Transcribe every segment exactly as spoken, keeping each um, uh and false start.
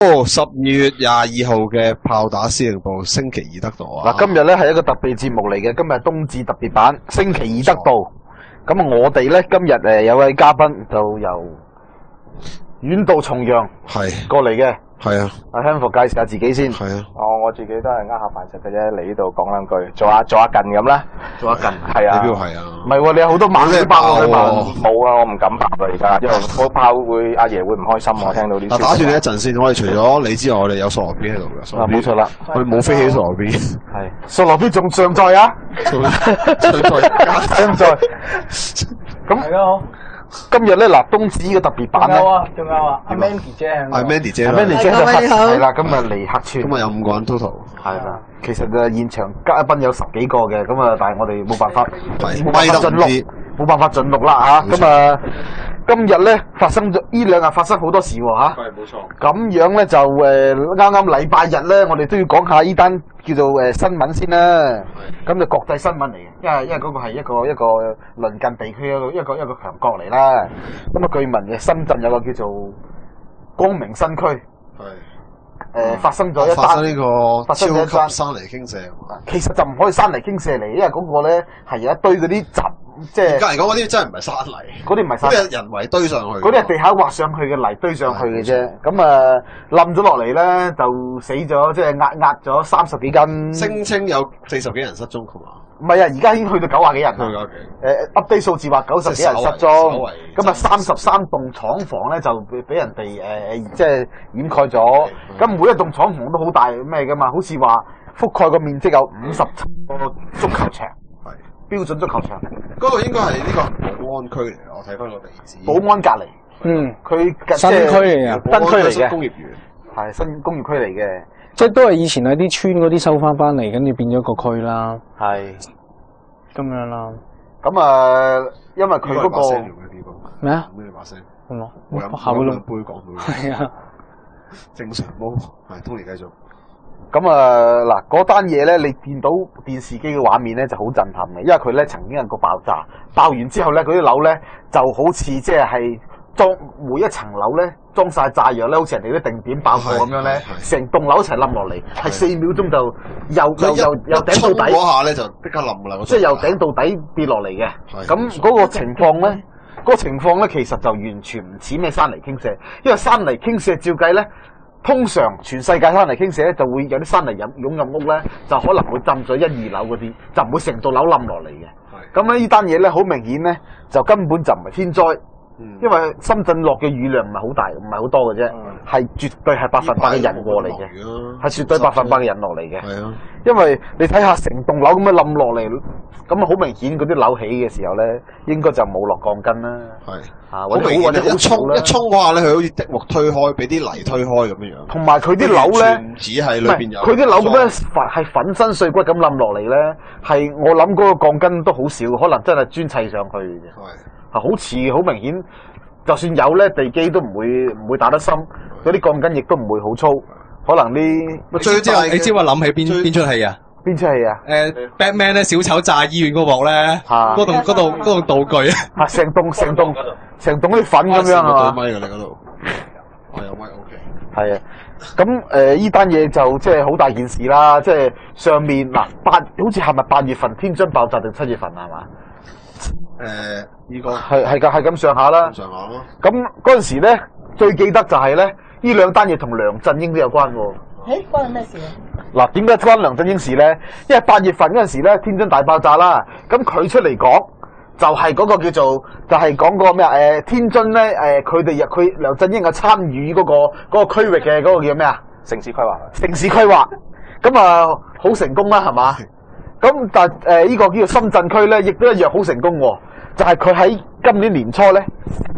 哦，十二月廿二號嘅炮打司令部，星期二得到啊！ 嗱，今日咧係一個特別節目嚟嘅，今日係冬至特別版，星期二得到。咁啊，我哋咧今日誒有位嘉賓就由遠道重洋係過嚟嘅。 係啊， 阿香福介紹下自己先。 係啊， 哦，我自己都係呃下飯食嘅啫，嚟呢度講兩句，做下做下近咁啦， 做下近。 係啊， 你邊度係啊？ 唔係喎，你有好多猛料爆啊嘛。 冇啊，我唔敢爆啊而家，因為我怕會阿爺會唔開心我聽到啲。 嗱，打斷你一陣先，我哋除咗你之外，我哋有傻羅 B 喺度嘅。 啊，冇錯啦， 我哋冇飛起傻羅 B。 係。傻羅 B 仲尚在啊？ 尚在， 尚在。咁大家好。 今日咧嗱，冬至呢個特別版咧， 仲有啊，仲有啊，阿 Mandy 姐係係 Mandy 姐啦 Mandy 姐就各位好係啦，今日嚟客串， 今日有五個人 total。 係啦，其實誒現場嘉賓有十幾個嘅，咁啊，但係我哋冇辦法， 係冇辦法盡錄，冇辦法盡錄啦嚇。咁啊，今日咧發生咗呢兩日發生好多事喎嚇。 係冇錯。 咁樣咧就誒啱啱禮拜日咧，我哋都要講下呢單叫做誒新聞先啦。咁就國際新聞嚟嘅，因為因為嗰個係一個一個鄰近地區一個一個一個強國嚟啦。咁啊，據聞嘅深圳有個叫做光明新區， 係誒發生咗一發生單呢個發生咗一單超級山泥傾瀉。 其實就唔可以山泥傾瀉嚟，因為嗰個咧係有一堆嗰啲雜，即係隔離講嗰啲真係唔係山泥， 嗰啲唔係山嗰啲係人為堆上去。 嗰啲係地下挖上去嘅泥堆上去嘅啫。咁啊冧咗落嚟咧，就死咗，即係壓壓咗三十幾間。 聲稱有四十幾人失蹤，係嘛？ 唔係啊，而家已經去到九廿幾人啦。 去咗幾？ 誒 update 數字話九十幾人失蹤，咁啊三十三棟廠房咧就俾俾人哋誒誒即係掩蓋咗。咁每一棟廠房都好大咩噶嘛？好似話覆蓋個面積有五十七個足球場， 係標準足球場。 嗰度應該係呢個寶安區嚟，我睇翻個地址。 寶安隔離， 嗯， 佢新區嚟嘅， 新區嚟嘅工業園， 係新工業區嚟嘅。 即係都係以前喺啲村嗰啲收翻翻嚟，跟住變咗個區啦， 係咁樣啦。 咁啊，因為佢嗰個咩啊？ 咩把聲？ 咁咯， 我飲下會咯， 飲兩杯講到。 係啊， 正常冇，係Tony繼續。 咁啊嗱，嗰單嘢咧，你見到電視機嘅畫面咧就好震撼嘅，因為佢咧曾經有個爆炸，爆完之後咧嗰啲樓咧就好似即係係裝每一層樓咧裝晒炸藥咧，好似人哋啲定點爆破咁樣咧，成棟樓一齊冧落嚟，係四秒鐘就由由由由頂到底嗰下咧就即刻冧啦， 即係由頂到底跌落嚟嘅。咁嗰個情況咧，嗰個情況咧其實就完全唔似咩山泥傾瀉，因為山泥傾瀉照計咧。通常全世界山泥傾瀉咧，就會有啲山泥湧湧入屋咧，就可能會浸咗一二樓嗰啲，就唔會成棟樓冧落嚟嘅。咁咧呢單嘢咧，好明顯咧，就根本就唔係天災， 嗯、 因為深圳落嘅雨量唔係好大，唔係好多嘅啫，係、嗯、絕對係百分百嘅人禍嚟嘅，係絕對百分百嘅人落嚟嘅。係啊，因為你睇下成棟樓咁樣冧落嚟，咁啊好明顯嗰啲樓起嘅時候咧，應該就冇落鋼筋啦。係。啊！好明顯， 一衝一衝嗰下咧，佢好似積木推開，俾啲泥推開咁樣樣。同埋佢啲樓咧， 唔止係裏邊有。 佢啲樓咁樣粉係粉身碎骨咁冧落嚟咧，係我諗嗰個鋼筋都好少，可能真係磚砌上去嘅。係，係好似好明顯，就算有咧，地基都唔會唔會打得深，嗰啲鋼筋亦都唔會好粗，可能啲。 最即係你知我諗起邊邊出戲啊？ 邊出戲啊？ 誒 ，Batman 咧，小丑炸醫院嗰幕咧，嗰棟嗰度嗰棟道具啊，成棟成棟成棟啲粉咁樣啊嘛。 咪㗎你嗰度，我有咪 OK。 係啊，咁誒呢單嘢就即係好大件事啦，即係上面嗱八好似係咪八月份天津爆炸定七月份係嘛？ 誒，呢個係係㗎，係咁上下啦。 上下咯。咁嗰陣時咧，最記得就係咧，呢兩單嘢同梁振英都有關喎。 誒，關你咩事啊？ 嗱，點解關梁振英事咧？因為八月份嗰陣時咧，天津大爆炸啦，咁佢出嚟講就係嗰個叫做，就係講嗰個咩啊？誒，天津咧，誒，佢哋入佢梁振英嘅參與嗰個嗰個區域嘅嗰個叫咩啊？ 城市規劃。 城市規劃，咁啊好成功啦，係嘛？咁但係誒呢個叫做深圳區咧，亦都一樣好成功喎。就係佢喺今年年初咧。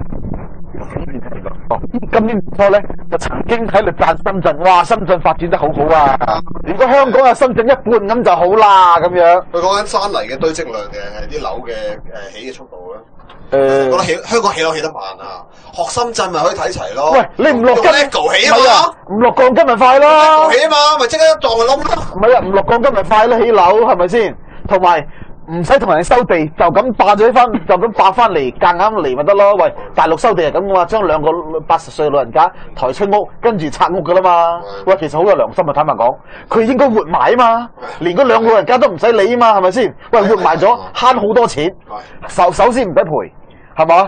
哦，今年年初咧就曾經喺度讚深圳，哇！深圳發展得好好啊！如果香港有深圳一半咁就好啦，咁樣。 佢講緊山泥嘅堆積量定係啲樓嘅誒起嘅速度咧？ 誒， 覺得起香港起樓起得慢啊，學深圳咪可以睇齊咯。 喂，你唔落金 ，LEGO起啊嘛， 唔落鋼筋咪快咯。 LEGO起啊嘛，咪即刻一撞就冧咯。 唔係啊，唔落鋼筋咪快咯，起樓係咪先？同埋唔使同人收地，就咁霸咗翻，就咁霸翻嚟，夾硬嚟咪得咯。喂，大陸收地係咁噶嘛，將兩個八十歲老人家抬出屋，跟住拆屋噶啦嘛。喂，其實好有良心啊，坦白講，佢應該活埋啊嘛，連嗰兩個老人家都唔使理啊嘛，係咪先？喂，活埋咗慳好多錢，首首先唔使賠，係嘛？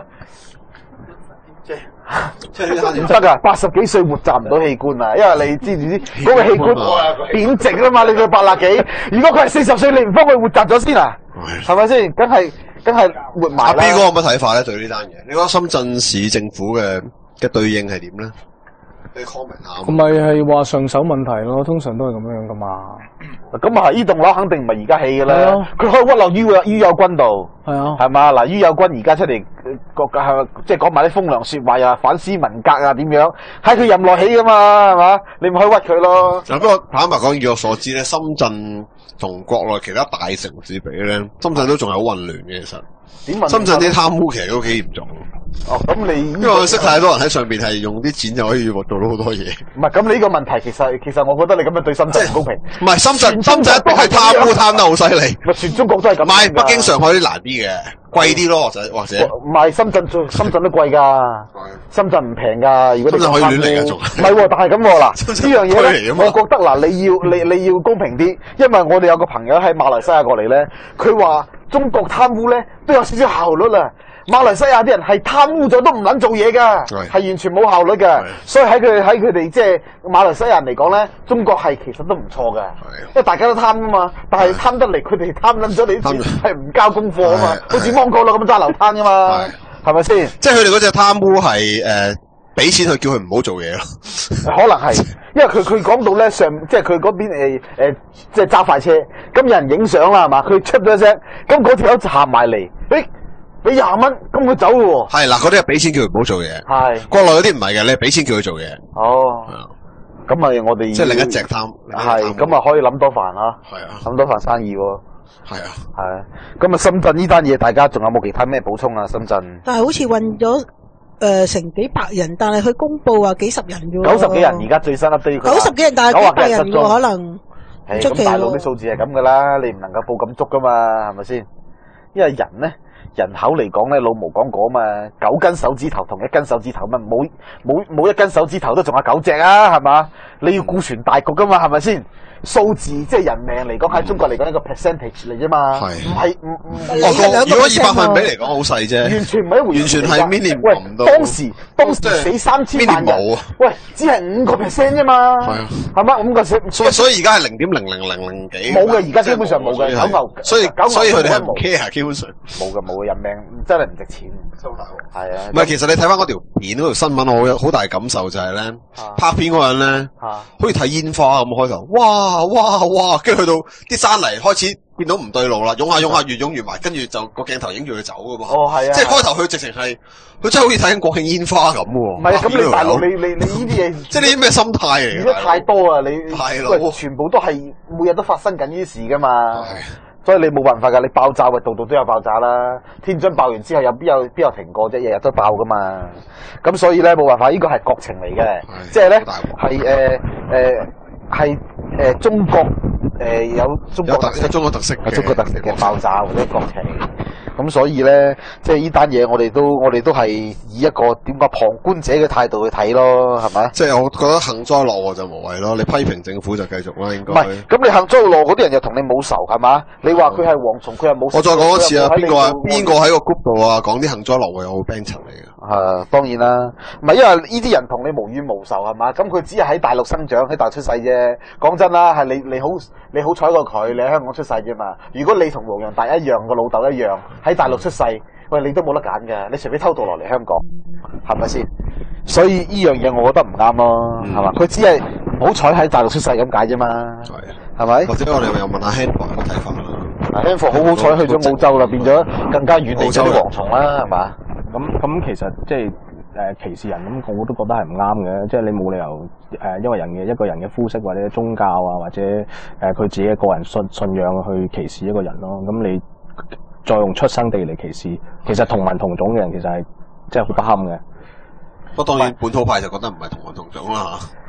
即係唔得噶，八十幾歲活摘唔到器官啊！因為你知唔知嗰個器官貶值啦嘛？你佢八廿幾，如果佢係四十歲，你唔幫佢活摘咗先啊？係咪先？梗係梗係活埋啦。 阿 B 哥有乜睇法咧？對呢單嘢，你覺得深圳市政府嘅嘅對應係點咧？你 comment 下。 咁咪係話上手問題咯，通常都係咁樣噶嘛。 咁啊，呢棟樓肯定唔係而家起嘅啦。佢可以屈落於於友軍度。係啊。係嘛？嗱，於友軍而家出嚟國係即係講埋啲風涼説話啊，反思文革啊點樣？喺佢任內起噶嘛，係嘛？你咪可以屈佢咯。 嗱，不過坦白講，以我所知咧，深圳同國內其他大城市比咧，深圳都仲係好混亂嘅。其實。點深圳啲貪污其實都幾嚴重。 哦，咁你因為我識太多人喺上邊係用啲錢就可以做到好多嘢。 唔係，咁你呢個問題其實其實我覺得你咁樣對深圳唔公平。 唔係深圳，深圳一定係貪污貪得好犀利。 咪全中國都係咁。唔係北京、上海啲難啲嘅，貴啲咯，或者或者。 唔係深圳最深圳都貴㗎，深圳唔平㗎。如果你深圳可以亂嚟㗎，仲。 唔係喎，但係咁喎嗱，呢樣嘢咧，我覺得嗱，你要你你要公平啲，因為我哋有個朋友喺馬來西亞過嚟咧，佢話中國貪污咧都有少少效率啦。馬來西亞啲人係貪污咗都唔撚做嘢噶，係完全冇效率嘅。所以喺佢喺佢哋即係馬來西亞人嚟講咧，中國係其實都唔錯嘅，因為大家都貪噶嘛。但係貪得嚟，佢哋貪撚咗你啲錢係唔交功課啊嘛，好似芒果佬咁揸流攤噶嘛，係咪先？ 即係佢哋嗰隻貪污係誒俾錢去叫佢唔好做嘢咯。可能係，因為佢佢講到咧上，即係佢嗰邊誒誒，即係揸快車，咁有人影相啦係嘛，佢出咗聲，咁嗰條友就行埋嚟，誒。俾廿蚊，咁佢走咯喎。係嗱，嗰啲係俾錢叫佢唔好做嘢。係。國內嗰啲唔係嘅，你係俾錢叫佢做嘢。哦。咁咪我哋即係另一隻貪。係，咁啊可以諗多飯啊。係啊。諗多飯生意喎。係啊。係。咁啊，深圳呢單嘢，大家仲有冇其他咩補充啊？深圳。但係好似運咗誒成幾百人，但係佢公佈話幾十人啫喎。九十幾人，而家最新 update。九十幾人，但係幾百人喎，可能。係。咁大陸啲數字係咁噶啦，你唔能夠報咁足噶嘛，係咪先？因為人咧。人口嚟講咧，老毛講過嘛，九根手指頭同一根手指頭，咪冇冇冇一根手指頭都仲有九隻啊，係嘛？你要顧全大局噶嘛，係咪先？數字即係人命嚟講，喺中國嚟講一個 percentage 嚟啫嘛，唔係唔唔。如果以百分比嚟講好細啫，完全唔係一回事。完全係 minimum 唔到。當時當時死三千萬人，喂，只係五個 percent 啫嘛，係啊，係嘛？五個 percent。所以所以而家係零點零零零零幾。冇嘅，而家基本上冇嘅，九牛。所以所以佢哋係唔 care，基本上冇嘅，冇嘅，人命真係唔值錢。收大鑊。係啊。唔係，其實你睇翻嗰條片嗰條新聞，我有好大感受就係咧，拍片嗰人咧，好似睇煙花咁開頭，哇！哇哇，跟住去到啲山泥開始變到唔對路啦，湧下湧下越湧越埋，跟住就個鏡頭影住佢走噶噃。哦，係啊，即係開頭佢直情係，佢真係好似睇緊國慶煙花咁喎。唔係，咁你大陸你你你呢啲嘢，即係你啲咩心態嚟？而家太多啊，你喂全部都係每日都發生緊呢啲事噶嘛。所以你冇辦法㗎，你爆炸喂，度度都有爆炸啦。天津爆完之後，又邊有邊有停過啫？日日都爆噶嘛。咁所以咧冇辦法，呢個係國情嚟嘅，即係咧係誒誒係誒中國誒、呃、有中國特色，中國特色嘅中國特色嘅爆炸或者國情。咁所以咧，即係呢單嘢，我哋都我哋都係以一個點講旁觀者嘅態度去睇咯，係咪？即係我覺得幸災樂禍就無謂咯。你批評政府就繼續啦，應該。唔係，咁你幸災樂禍嗰啲人又同你冇仇，係嘛？你話佢係蝗蟲，佢又冇。我再講一次啊，邊個啊？邊個喺個 group 度啊？講啲幸災樂禍有冇 band 層嚟嘅？係當然啦，唔係因為呢啲人同你無冤無仇係嘛？咁佢只係喺大陸生長，喺大陸出世啫。講真啦，係你你好你好彩過佢，你喺香港出世啫嘛。如果你同黃洋達一樣，個老豆一樣。喺大陸出世，喂，你都冇得揀㗎，你隨便偷渡落嚟香港，係咪先？所以呢樣嘢我覺得唔啱咯，係嘛、嗯？佢只係唔好彩喺大陸出世咁解啫嘛，係，係咪？或者我哋又問下 Hanford 嘅睇法啦。Hanford 好好彩去咗澳洲啦，變咗更加遠離咗啲蝗蟲啦，係嘛？ 咁咁其實即係誒歧視人咁，我都覺得係唔啱嘅，即係你冇理由誒、呃、因為人嘅一個人嘅膚色或者宗教啊，或者誒佢、呃、自己嘅個人信信仰去歧視一個人咯，咁你。再用出生地嚟歧視，其實同文同種嘅人其實係真係好不堪嘅。不過當然本土派就覺得唔係同文同種啦嚇。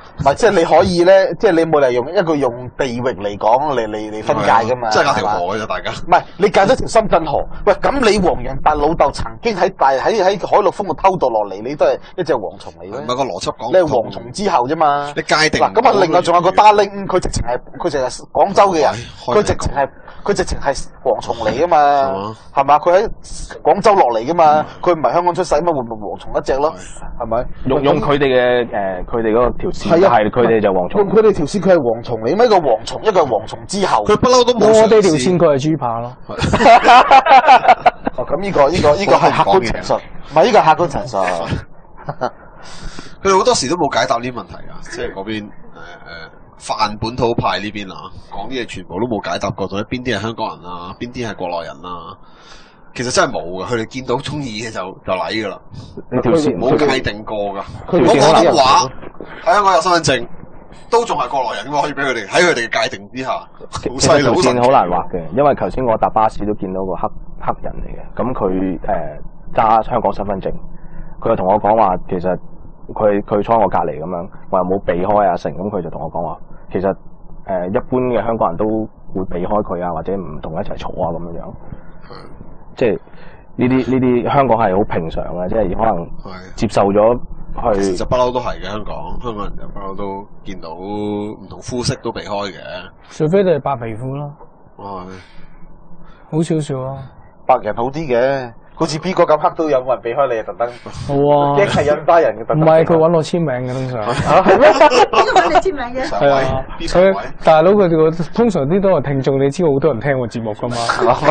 唔係，即係你可以咧，即係你冇理由用一個用地域嚟講嚟嚟嚟分界噶嘛。 即係隔條河嘅啫，大家。 唔係，你隔咗條深圳河。喂，咁你黃仁達老豆曾經喺大喺喺海陸豐度偷渡落嚟，你都係一隻蝗蟲嚟嘅。 唔係個邏輯講。 你係蝗蟲之後啫嘛。 你界定。 嗱，咁啊，另外仲有個 Darling， 佢直情係佢直係廣州嘅人，佢直情係佢直情係蝗蟲嚟噶嘛，係嘛？佢喺廣州落嚟噶嘛，佢唔係香港出世嘛，會唔會蝗蟲一隻咯？係咪？ 用用佢哋嘅誒，佢哋嗰個條線係佢哋就蝗蟲。 用佢哋條線佢係蝗蟲嚟，一個蝗蟲，一個係蝗蟲之後。 佢不嬲都冇。 我哋條線佢係豬扒咯。 哦，咁呢個呢個呢個係客觀陳述，唔係呢個係客觀陳述。 佢哋好多時都冇解答呢啲問題啊，即係嗰邊誒誒泛本土派呢邊啊，講啲嘢全部都冇解答過，到底邊啲係香港人啊，邊啲係國內人啊？其實真係冇嘅，佢哋見到中意嘅就就嚟噶啦， 條線冇界定過噶。如果廣東話喺香港有身份證，都仲係國內人嘅話，可以俾佢哋喺佢哋嘅界定之下，好犀利。 條線好難畫嘅，因為頭先我搭巴士都見到個黑黑人嚟嘅，咁佢誒揸香港身份證，佢就同我講話，其實佢佢坐喺我隔離咁樣，話冇避開啊成，咁佢就同我講話，其實誒、呃、一般嘅香港人都會避開佢啊，或者唔同佢一齊坐啊咁樣樣。即係呢啲呢啲香港係好平常嘅，即係可能接受咗去。 其實不嬲都係嘅，香港香港人就不嬲都見到唔同膚色都避開嘅。 除非你係白皮膚咯， 係好少少咯。 白人好啲嘅，好似 B 哥咁黑都有冇人避開你啊？特登。 好啊。 驚係印巴人嘅特登。 唔係佢揾我簽名嘅通常。 嚇係咩？ 邊個揾你簽名嘅？ 係啊，佢大佬佢哋通常啲都係聽眾，你知道好多人聽我節目噶嘛。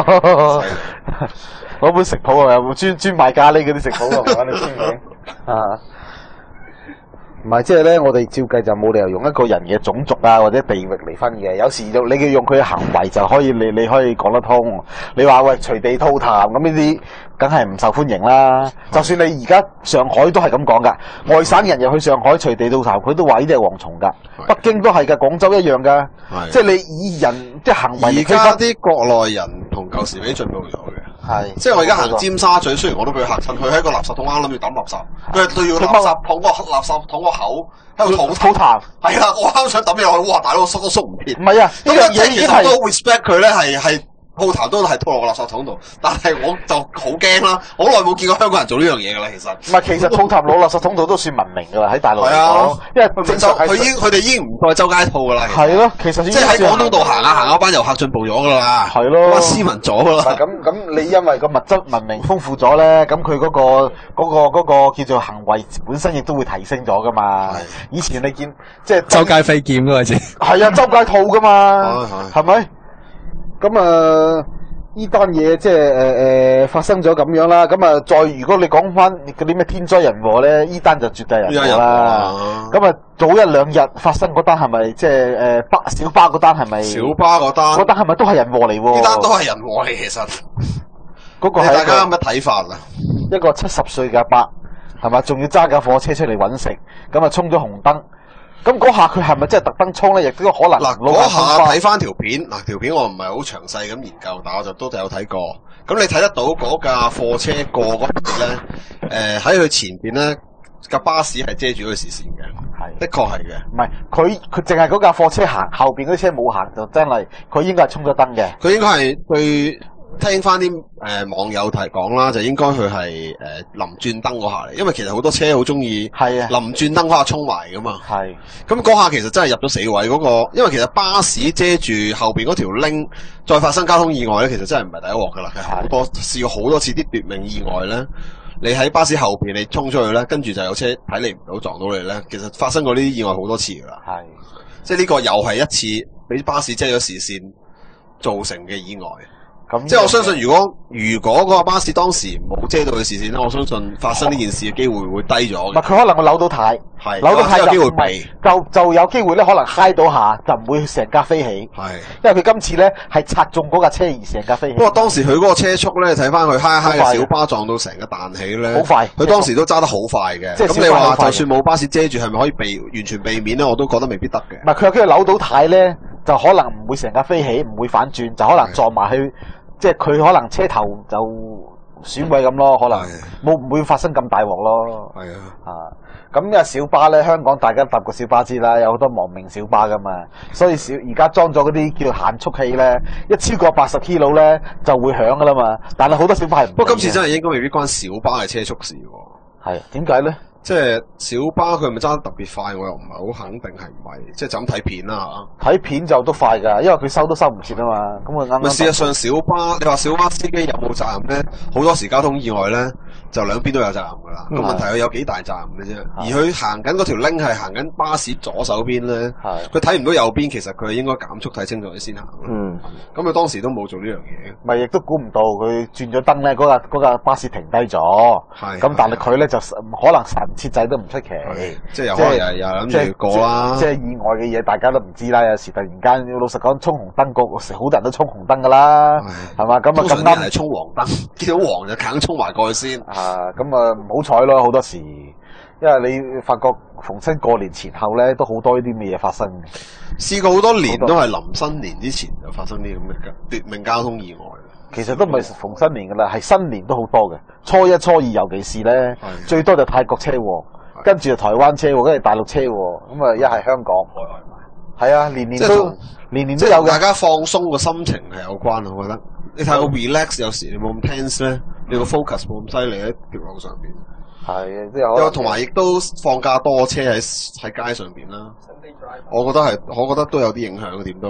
攞本食譜啊，有冇專專賣咖喱嗰啲食譜啊？揾你簽名啊！唔係，即係咧，我哋照計就冇理由用一個人嘅種族啊或者地域嚟分嘅。有時你嘅用佢嘅行為就可以，你你可以講得通。你話喂隨地吐痰咁呢啲，梗係唔受歡迎啦。就算你而家上海都係咁講噶，外省人入去上海隨地吐痰，佢都話呢啲係蝗蟲噶。北京都係噶，廣州一樣噶。即係你以人即係行為。 而家啲國內人同舊時比進步咗嘅。 係， 即係我而家行尖沙咀，雖然我都俾佢嚇親，佢喺個垃圾桶啱諗住抌垃圾，佢係對住個垃圾桶個垃圾桶個口喺度吐吐痰。係啦，我啱想抌嘢落去，哇！大佬縮都縮唔切。 唔係啊，呢樣嘢其實我都 respect 佢咧，係係。鋪頭都係拖落個垃圾桶度，但係我就好驚啦，好耐冇見過香港人做呢樣嘢噶啦，其實。唔係，其實鋪頭攞垃圾桶度都算文明噶啦，喺大陸嚟講，因為正常佢已經佢哋已經唔再周街吐噶啦。係咯，其實即係喺廣東道行下行下，班遊客進步咗噶啦。係咯，班斯文咗噶啦。咁咁，你因為個物質文明豐富咗咧，咁佢嗰個嗰個嗰個叫做行為本身亦都會提升咗噶嘛。以前你見即係周街飛劍嗰陣時。係啊，周街吐噶嘛，係咪？咁啊，呢單嘢即係誒誒發生咗咁樣啦。咁啊，再如果你講翻嗰啲咩天災人禍咧，呢單就絕對係人禍啦。咁啊，早一兩日發生嗰單係咪即係誒巴小巴嗰單係咪？小巴嗰單嗰單係咪都係人禍嚟喎？呢單都係人禍嚟，其實。嗰個係大家有乜睇法啊？一個七十歲嘅阿伯係嘛，仲要揸架貨車出嚟揾食，咁啊衝咗紅燈。咁嗰下佢係咪真係特登衝咧？亦都可能嗱，嗰下睇翻條片，嗱條片我唔係好詳細咁研究，但我就都有睇過。咁你睇得到嗰架貨車過嗰時咧，誒喺佢前邊咧架巴士係遮住嗰個視線嘅，係的確係嘅。唔係佢佢淨係嗰架貨車行，後邊嗰啲車冇行，就真係佢應該係衝咗燈嘅。佢應該係佢。聽翻啲誒網友提講啦，就應該佢係誒臨轉燈嗰下嚟，因為其實好多車好中意係啊臨轉燈嗰下衝埋噶嘛。係咁嗰下其實真係入咗死位嗰個，因為其實巴士遮住後邊嗰條 link，再發生交通意外咧，其實真係唔係第一鑊噶啦，係好多試過好多次啲奪命意外咧。你喺巴士後邊你衝出去咧，跟住就有車睇你唔到撞到你咧，其實發生過呢啲意外好多次噶啦。係即係呢個又係一次俾巴士遮咗視線造成嘅意外。即係我相信，如果如果嗰個巴士當時冇遮到佢視線咧，我相信發生呢件事嘅機會會低咗嘅。唔係佢可能會扭到軚，係扭到軚有機會避，就就有機會咧，可能揩到下，就唔會成架飛起。係，因為佢今次咧係擦中嗰架車而成架飛起。不過當時佢嗰個車速咧，睇翻佢揩一揩嘅小巴撞到成個彈起咧，好快。佢當時都揸得好快嘅。咁你話就算冇巴士遮住，係咪可以避完全避免咧？我都覺得未必得嘅。唔係佢有機會扭到軚咧，就可能唔會成架飛起，唔會反轉，就可能撞埋去。即係佢可能車頭就損毀咁咯，可能冇唔會發生咁大鑊咯。係啊，啊咁因為小巴咧，香港大家搭過小巴知啦，有好多亡命小巴噶嘛，所以小而家裝咗嗰啲叫限速器咧，一超過八十 kilo 咧就會響噶啦嘛。但係好多小巴係唔。 不過今次真係應該未必關小巴嘅車速事喎。 係點解咧？ 即係小巴佢係咪揸得特別快？我又唔係好肯定係唔係，即係就咁睇片啦嚇。 睇片就都快㗎，因為佢收都收唔切啊嘛。咁我啱啱。 事實上小巴，你話小巴司機有冇責任咧？好多時交通意外咧，就兩邊都有責任㗎啦。個、嗯、問題佢有幾大責任嘅啫。而佢行緊嗰條 link 係行緊巴士左手邊咧，佢睇唔到右邊，其實佢應該減速睇清楚佢先行。嗯。咁佢當時都冇做呢樣嘢。咪亦都估唔到佢轉咗燈咧，嗰架嗰架巴士停低咗。係。咁但係佢咧就可能神設制都唔出奇， 即係又可能又又諗住過啦。即係意外嘅嘢，大家都唔知啦。有時突然間，老實講，衝紅燈個好多人都衝紅燈噶啦，係嘛？咁啊咁啱係衝黃燈，見到黃就梗衝埋過去先。 啊，咁啊唔好彩咯，好多時，因為你發覺逢親過年前後咧，都好多呢啲咩嘢發生。 試過好多年都係臨新年之前就發生啲咁嘅奪命交通意外。 其實都唔係逢新年噶啦，係新年都好多嘅。初一、初二尤其是咧，最多就泰國車禍，跟住就台灣車禍，跟住大陸車禍，咁啊一係香港。係啊，年年都年年都有嘅。 大家放鬆個心情係有關，我覺得。你睇個 relax 有時你冇咁 tense 咧，你個 focus 冇咁犀利喺條路上邊。 係，即係。 同埋亦都放假多車喺喺街上邊啦。我覺得係，我覺得都有啲影響嘅，點都。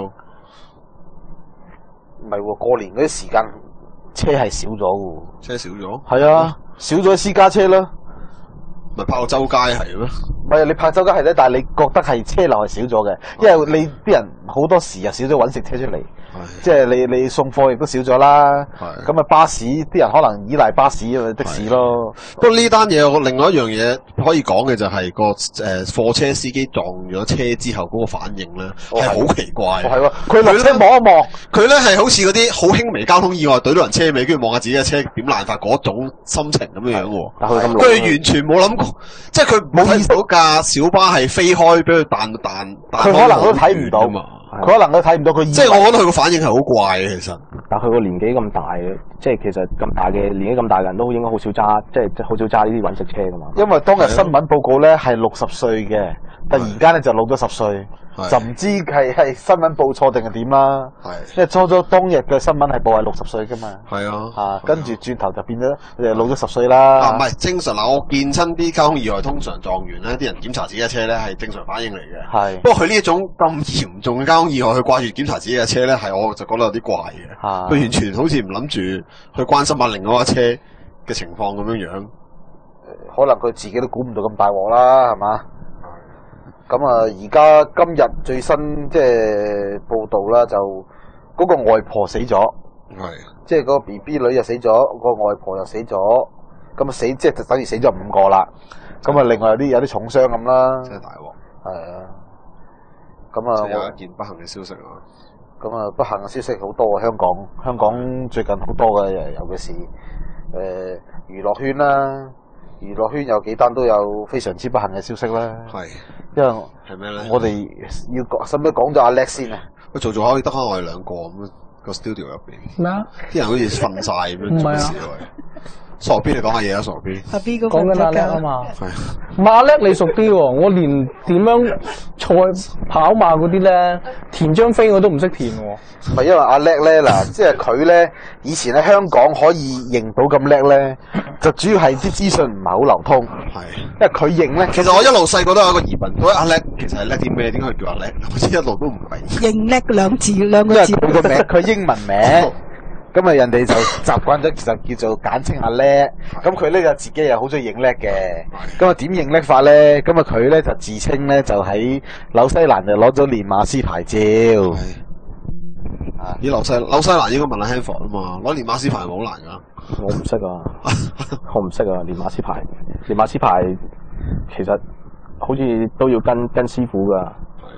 唔係喎，過年嗰啲時間車係少咗喎。 車少咗？ 係啊，少咗私家車啦。 咪泊到周街係咩？ 唔係你泊周街係咧，但係你覺得係車流係少咗嘅，因為你啲人好多時又少咗揾食車出嚟，即係你你送貨亦都少咗啦。咁啊巴士啲人可能依賴巴士啊的士咯。 不過呢單嘢我另外一樣嘢可以講嘅就係個誒貨車司機撞咗車之後嗰個反應咧係好奇怪。 係喎，佢落車望一望， 佢咧係好似嗰啲好輕微交通意外，懟到人車尾，跟住望下自己嘅車點爛法嗰種心情咁樣樣喎。佢完全冇諗過。即係佢冇意識到架小巴係飛開，俾佢彈彈彈。 佢可能都睇唔到嘛，佢可能都睇唔到佢。 即係我覺得佢個反應係好怪嘅，其實。 但佢個年紀咁大嘅，即係其實咁大嘅年紀咁大嘅人都應該好少揸，即係好少揸呢啲揾食車噶嘛。 因為當日新聞報告咧係六十歲嘅，突然間咧就老咗十歲。就唔知係係新聞報錯定係點啦，因為初初當日嘅新聞係報係六十歲噶嘛， 係啊， 嚇跟住轉頭就變咗誒老咗十歲啦。 啊，唔係正常嗱，我見親啲交通意外，通常撞完咧，啲人檢查自己嘅車咧係正常反應嚟嘅。係，不過佢呢一種咁嚴重嘅交通意外，佢掛住檢查自己嘅車咧，係我就覺得有啲怪嘅。佢完全好似唔諗住去關心下另外一架車嘅情況咁樣樣。 可能佢自己都估唔到咁大鑊啦，係嘛？咁啊，而家今日最新即係報道啦，就嗰個外婆死咗，係，即係嗰個 B B 女又死咗，個外婆又死咗，咁啊死即係就等於死咗五個啦。咁啊，另外有啲有啲重傷咁啦， 真係大鑊。係啊， 咁啊， 有一件不幸嘅消息啊。 咁啊，不幸嘅消息好多啊，香港香港最近好多嘅，尤其是誒娛樂圈啦。娛樂圈有幾單都有非常之不幸嘅消息啦，係，因為係咩咧？我哋要講，使唔使講咗阿叻先啊？ 佢做做可以得翻我哋兩個咁個 studio 入邊咩啊？啲人好似瞓晒咁樣做事喎。傻 B 你講下嘢啊，傻 B。 阿 B 嗰個講緊阿叻啊嘛。 係。 馬叻你熟啲喎，我連點樣賽跑馬嗰啲咧，填張飛我都唔識填喎。 唔係因為阿叻咧嗱，即係佢咧以前喺香港可以認到咁叻咧，就主要係啲資訊唔係好流通。係。因為佢認咧， 其實我一路細個都有一個疑問，嗰阿叻其實係叻啲咩？點解佢叫阿叻？好似一路都唔明。 認叻兩字兩個字。 因為佢個名，佢英文名。咁啊，人哋就習慣咗，就叫做簡稱阿叻。咁佢咧就自己又好中意認叻嘅。咁啊，點認叻法咧？咁啊，佢咧就自稱咧就喺紐西蘭就攞咗練馬師牌照。 咦，紐西紐西蘭應該問下 Hanford 啊嘛，攞練馬師牌係咪好難噶？ 我唔識啊，我唔識啊，練馬師牌，練馬師牌其實好似都要跟跟師傅噶。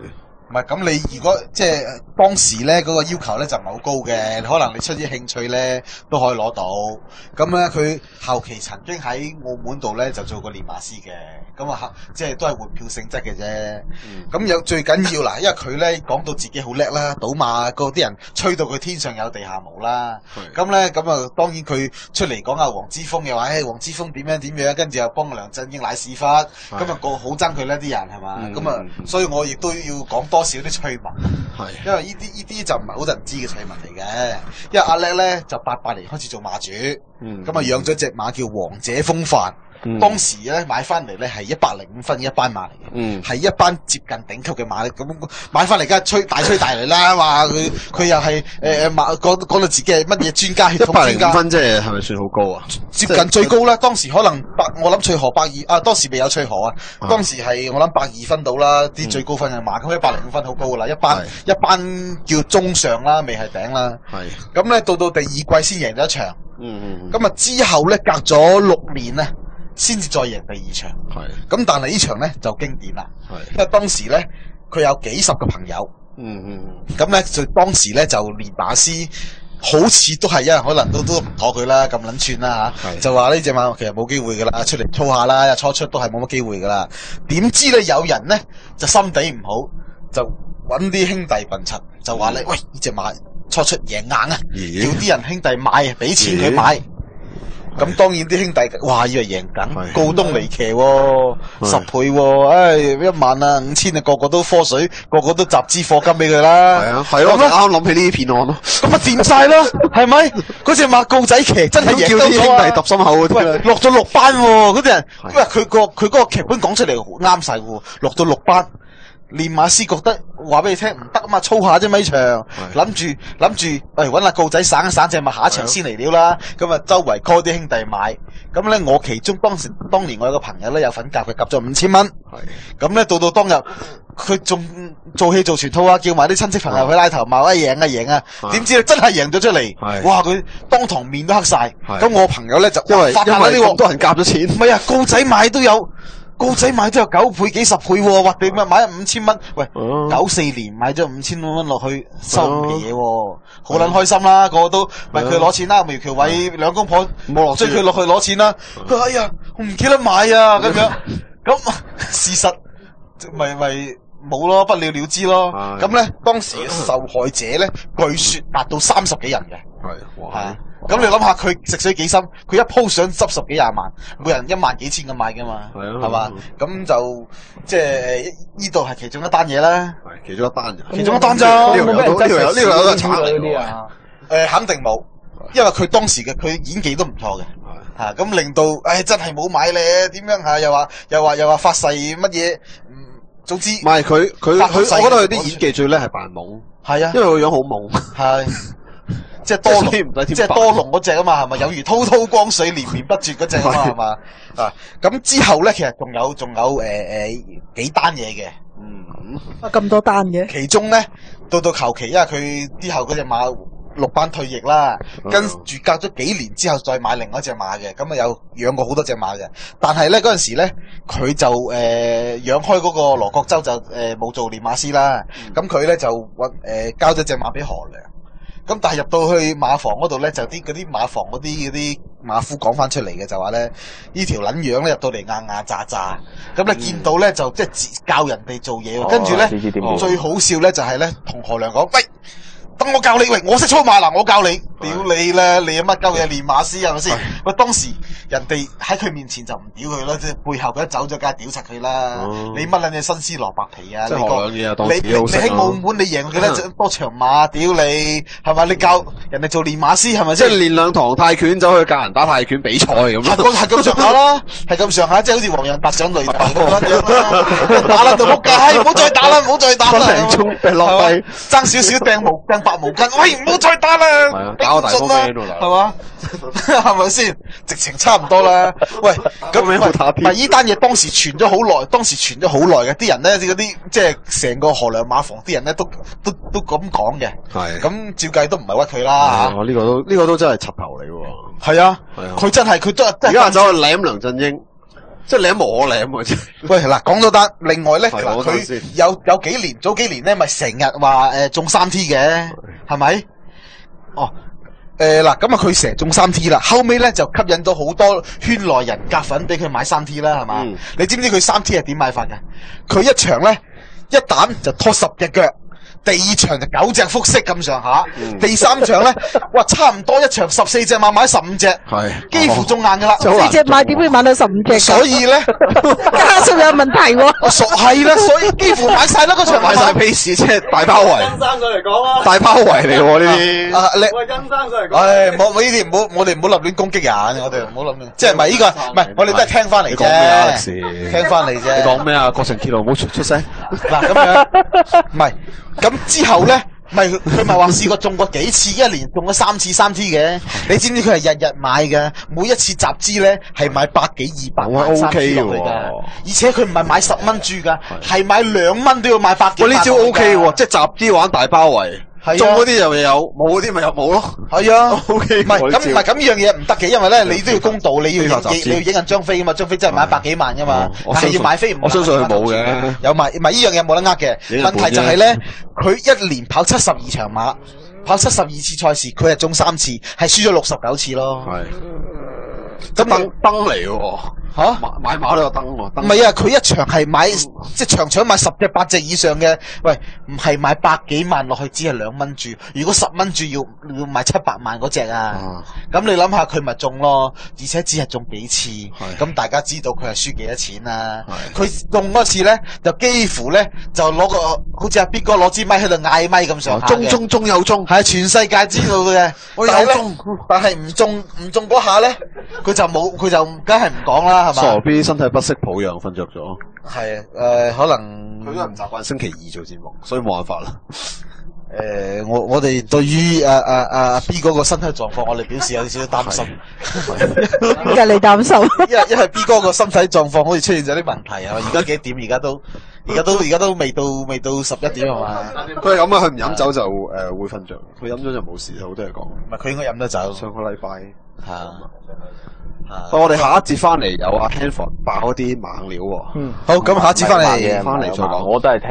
唔係咁，你如果即係當時咧嗰個要求咧就唔係好高嘅，可能你出啲興趣咧都可以攞到。咁咧佢後期曾經喺澳門度咧就做過練馬師嘅，咁啊即係都係換票性質嘅啫。咁有最緊要啦，因為佢咧講到自己好叻啦，賭馬嗰啲人吹到佢天上有地下無啦。咁咧咁啊，當然佢出嚟講阿黃之鋒嘅話，誒黃之鋒點樣點樣，跟住又幫梁振英奶屎忽，咁啊個好憎佢呢啲人係嘛？咁啊，所以我亦都要講多少啲趣聞，係因為呢啲呢啲就唔係好多人知嘅趣聞嚟嘅。因為阿叻咧就八八年開始做馬主，咁啊養咗隻馬叫王者風範。嗯、當時咧買翻嚟咧係一百零五分嘅一班馬嚟嘅，係、嗯、一班接近頂級嘅馬咧。咁買翻嚟梗係吹大吹大嚟啦，話佢佢又係誒誒馬講講到自己係乜嘢專家，血統專家。一百零五分即係係咪算好高啊？接近最高啦，當時可能百，我諗翠河百二啊，當時未有翠河啊，當時係我諗百二分到啦，啲最高分嘅馬，咁一百零五分好高噶啦，一班一班叫中上啦，未係頂啦。係咁咧，到到第二季先贏咗一場。嗯咁啊之後咧隔咗六年咧。先至再贏第二場，係咁，但係呢場咧就經典啦，係因為當時咧佢有幾十個朋友，嗯嗯，咁咧就當時咧就練馬師，好似都係因為可能都都唔妥佢啦，咁撚串啦嚇，就話呢隻馬其實冇機會噶啦，出嚟操下啦，初出都係冇乜機會噶啦，點知咧有人咧就心地唔好，就揾啲兄弟笨柒，就話咧喂呢隻馬初出贏硬啊，叫啲人兄弟買啊，俾錢佢買。咁當然啲兄弟，哇！以為贏緊，告東離騎喎，十倍喎，唉，一萬啊，五千啊，個個都科水，個個都集資課金俾佢啦。係啊，係咯，我啱諗起呢啲騙案咯。咁咪掂晒咯，係咪？嗰隻馬告仔騎真係贏到咗啊！叫啲兄弟揼心口嗰啲。喂，落咗六班喎，嗰啲人，因為佢個佢嗰個劇本講出嚟啱晒喎，落到六班。練馬師覺得話俾你聽唔得啊嘛，操下啫咪場，諗住諗住，誒搵阿告仔省一省隻馬，下一場先嚟料啦。咁啊周圍 call 啲兄弟買，咁咧我其中當時當年我有個朋友咧有份夾佢夾咗五千蚊，咁咧到到當日佢仲做戲做全套啊，叫埋啲親戚朋友去拉頭馬，喂贏啊贏啊，點知咧真係贏咗出嚟，哇佢當堂面都黑晒，咁我朋友咧就因為因為咁多人夾咗錢，唔係啊告仔買都有。高仔買都有九倍幾十倍喎，哇！點啊買咗五千蚊？喂，九四年買咗五千蚊落去收唔起嘢喎，好撚開心啦！個個都咪佢攞錢啦，苗僑偉兩公婆追佢落去攞錢啦。佢話哎呀，我唔記得買啊咁樣，咁事實咪咪冇咯，不了了之咯。咁咧當時受害者咧，據說達到三十幾人嘅。係，哇！咁你諗下佢食水幾深？佢一鋪想執十幾廿萬，每人一萬幾千咁買噶嘛，係嘛？咁就即係呢度係其中一單嘢啦。係其中一單，其中一單咋？呢條有呢條有呢條有個慘嚟啲啊！誒，肯定冇，因為佢當時嘅佢演技都唔錯嘅，吓咁令到誒真係冇買咧，點樣吓？又話又話又話發誓乜嘢？嗯，總之唔係佢佢佢，我覺得佢啲演技最叻係扮懵，係啊，因為佢樣好懵，係。即係多龍，即係多龍嗰隻啊嘛，係咪？有如滔滔江水連綿不絕嗰隻啊嘛，係嘛？啊，咁之後咧，其實仲有仲有誒誒、呃、幾單嘢嘅，嗯， 啊咁多單嘅。其中咧，到到求其，因為佢之後嗰隻馬六班退役啦，跟住隔咗幾年之後再買另外一隻馬嘅，咁啊有養過好多隻馬嘅，但係咧嗰陣時咧，佢就誒、呃、養開嗰個羅國洲就誒冇、呃、做練馬師啦，咁佢咧就搵誒、呃、交咗隻馬俾何良。咁但係入到去馬房嗰度咧，就啲嗰啲馬房嗰啲嗰啲馬夫講翻出嚟嘅就話咧，呢條撚樣咧入到嚟硬硬炸炸，咁你見到咧就即係教人哋做嘢，跟住咧最好笑咧就係咧同何良講，喂，等我教你，喂，我識操馬嗱，我教你，屌你咧，你有乜鳩嘢練馬師係咪先？喂，當時人哋喺佢面前就唔屌佢啦，即係背後佢一走咗，梗係屌柒佢啦。你乜撚嘢新絲蘿蔔皮啊？你講你你喺澳門你贏佢咧多場馬，屌你係咪？你教人哋做練馬師係咪先？即係練兩堂泰拳，走去教人打泰拳比賽咁。係咁係咁上下啦，係咁上下，即係好似黃仁達上擂台咁樣打啦到仆街，唔好再打啦，唔好再打啦。分零鐘掟落地，爭少少掟毛掟白毛巾，喂，唔好再打啦。係啊，搞大波咩度啦？係嘛？係咪先？直情差唔多啦。喂，咁唔係呢單嘢當時傳咗好耐，當時傳咗好耐嘅，啲人咧，嗰啲即係成個何良馬房啲人咧，都都都咁講嘅。係。咁照計都唔係屈佢啦。我呢個都呢個都真係插頭嚟喎。係啊。係啊。佢真係佢都而家走去舐梁振英。 即係舐無可舐嘅啫。 喂，嗱，講到單，另外咧， 係佢有有幾年，早幾年咧，咪成日話誒中三 T 嘅，係咪？哦。誒嗱，咁啊佢成日中三 T 啦，後尾咧就吸引到好多圈內人夾粉俾佢買三 T 啦，係嘛？嗯、你知唔知佢三 T 係點買法嘅？佢一場咧一膽就拖十隻腳，第二場就九隻複式咁上下，嗯、第三場咧哇差唔多一場十四隻馬買十五隻，係幾乎中硬噶啦。 四隻馬點會買到十五隻？ 所以咧加數有問題喎、啊。 熟係啦，所以幾乎買晒啦嗰場買晒 pace 即係大包圍。 跟生上嚟講啦， 大包圍嚟喎呢啲。 啊，你喂跟生上嚟講。 唉，冇冇呢啲唔好，我哋唔好立亂攻擊人，我哋唔好諗，即係唔係呢個，唔係我哋都係聽翻嚟啫，聽翻嚟啫。 你講咩啊？國城鐵路唔好出出聲。 嗱咁樣，唔係咁之後咧。咪佢咪話試過中過幾次，一年中咗三次三 T 嘅。你知唔知佢係日日買嘅？每一次集資咧係買百幾二百萬三 T 落嚟嘅，而且佢唔係買十蚊注噶，係買兩蚊都要買百幾萬。 喂，呢招 O K 喎，即係集資玩大包圍。中嗰啲又有，冇嗰啲咪又冇咯。 係啊 ，O K。 唔係咁唔係咁呢樣嘢唔得嘅，因為咧你都要公道，你要影你要影人張飛啊嘛，張飛真係買百幾萬噶嘛，但係要買飛唔。 我相信佢冇嘅， 有買，唔係呢樣嘢冇得呃嘅。問題就係咧，佢一年跑七十二場馬，跑七十二次賽事，佢係中三次，係輸咗六十九次咯。 係。咁燈燈嚟喎，吓買買馬都有燈喎。 唔係啊，佢一場係買即係場場買十隻八隻以上嘅，喂，唔係買百幾萬落去，只係兩蚊注。如果十蚊注要要買七百萬嗰隻啊，咁、啊、你諗下佢咪中咯？而且只係中幾次，咁大家知道佢係輸幾多錢啊？佢中嗰次咧，就幾乎咧就攞個好似阿 B 哥攞支咪喺度嗌咪咁上下嘅， 中中中有中， 係全世界知道嘅。 我有中， 但係唔中唔中嗰下咧。佢就冇，佢就梗係唔講啦，係嘛？ 傻 B 身體不適抱恙瞓着咗。 係啊，誒、呃，可能佢都係唔習慣星期二做節目，所以冇辦法啦。 誒、呃，我我哋對於阿阿阿 B 嗰個身體狀況，我哋表示有少少擔心。 點解你擔心？ 因為因為 B 哥個身體狀況好似出現咗啲問題啊！而家幾點？而家都而家都而家都未到未到十一點係嘛？ 佢係咁啊！佢唔飲酒就誒、呃、會瞓着，佢飲咗就冇事，好多嘢講。 唔係佢應該飲得酒。 上個禮拜係啊。 好，我哋下一節翻嚟有阿 Hanford 爆啲猛料喎。 嗯， 好，咁下一節翻嚟翻嚟再講， 我都係聽。